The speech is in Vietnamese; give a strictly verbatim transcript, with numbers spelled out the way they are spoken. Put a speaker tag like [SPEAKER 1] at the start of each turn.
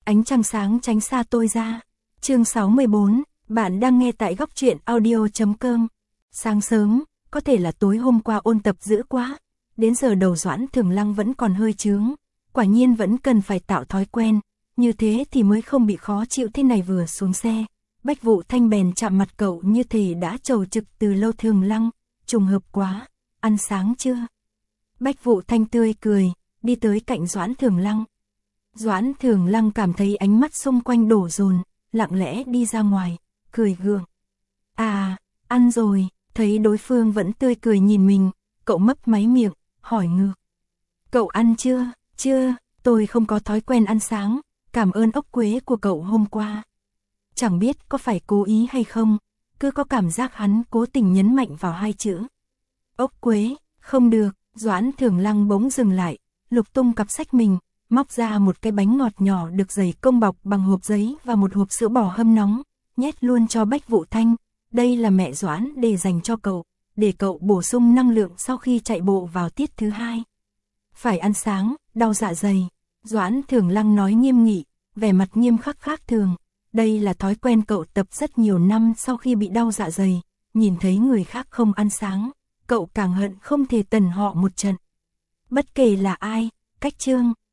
[SPEAKER 1] Ánh trăng sáng tránh xa tôi ra. Chương sáu mươi bốn, bạn đang nghe tại góc truyện audio chấm com. Sáng sớm, có thể là tối hôm qua ôn tập dữ quá, đến giờ đầu Doãn Thường Lăng vẫn còn hơi chướng, quả nhiên vẫn cần phải tạo thói quen, như thế thì mới không bị khó chịu. Thế này vừa xuống xe, Bách Vụ Thanh bèn chạm mặt cậu như thể đã trầu trực từ lâu. Thường Lăng, trùng hợp quá, ăn sáng chưa? Bách Vụ Thanh tươi cười, đi tới cạnh Doãn Thường Lăng. Doãn Thường Lăng cảm thấy ánh mắt xung quanh đổ dồn, lặng lẽ đi ra ngoài, cười gượng. À, ăn rồi, thấy đối phương vẫn tươi cười nhìn mình, cậu mấp máy miệng, hỏi ngược. Cậu ăn chưa? Chưa, tôi không có thói quen ăn sáng, cảm ơn ốc quế của cậu hôm qua. Chẳng biết có phải cố ý hay không, cứ có cảm giác hắn cố tình nhấn mạnh vào hai chữ. Ốc quế, không được, Doãn Thường Lăng bỗng dừng lại, lục tung cặp sách mình, móc ra một cái bánh ngọt nhỏ được dày công bọc bằng hộp giấy và một hộp sữa bò hâm nóng, nhét luôn cho Bách Vụ Thanh. Đây là mẹ Doãn để dành cho cậu, để cậu bổ sung năng lượng sau khi chạy bộ vào tiết thứ hai. Phải ăn sáng, đau dạ dày. Doãn Thường Lăng nói nghiêm nghị, vẻ mặt nghiêm khắc khác thường. Đây là thói quen cậu tập rất nhiều năm sau khi bị đau dạ dày, nhìn thấy người khác không ăn sáng, cậu càng hận không thể tần họ một trận. Bất kể là ai, cách Trương,